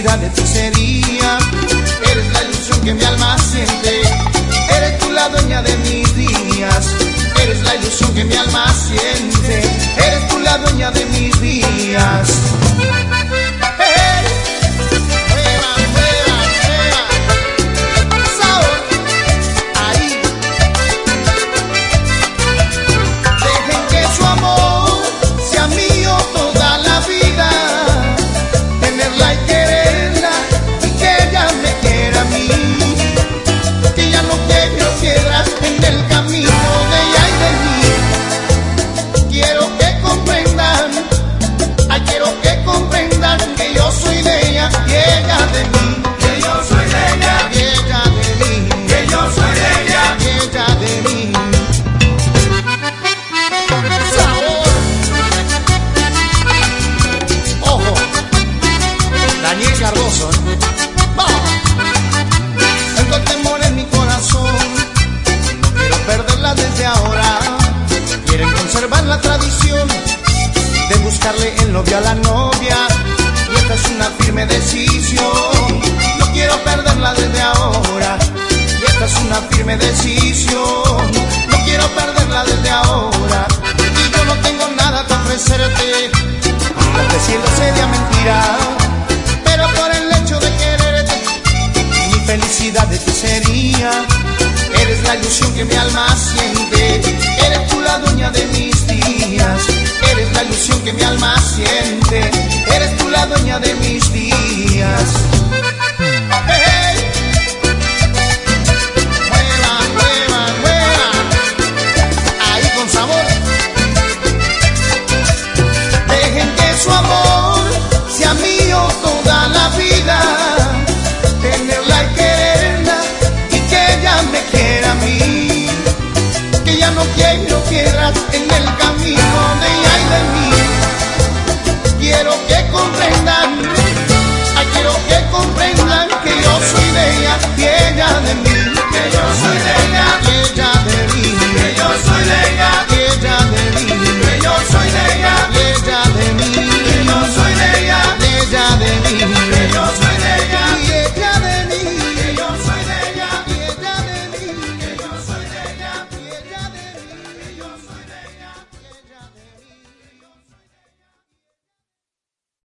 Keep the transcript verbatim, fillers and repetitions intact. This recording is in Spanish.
felicidad de ti sería. Eres la ilusión que mi alma siente. Eres tú la dueña de mis días. Eres la ilusión que mi alma siente. Eres tú la dueña de mis días. Cardoso, ¡vamos! Siento temor en mi corazón, no quiero perderla desde ahora. Quieren conservar la tradición de buscarle el novio a la novia, y esta es una firme decisión. No quiero perderla desde ahora, y esta es una firme decisión. No quiero perderla desde ahora, y yo no tengo nada que ofrecerte. Las de cielo sería mentira, por el hecho de quererte, mi felicidad de ti sería. Eres la ilusión que mi alma siente. Eres tú la dueña de mis días. Eres la ilusión que mi alma siente. Eres tú la dueña de mis días.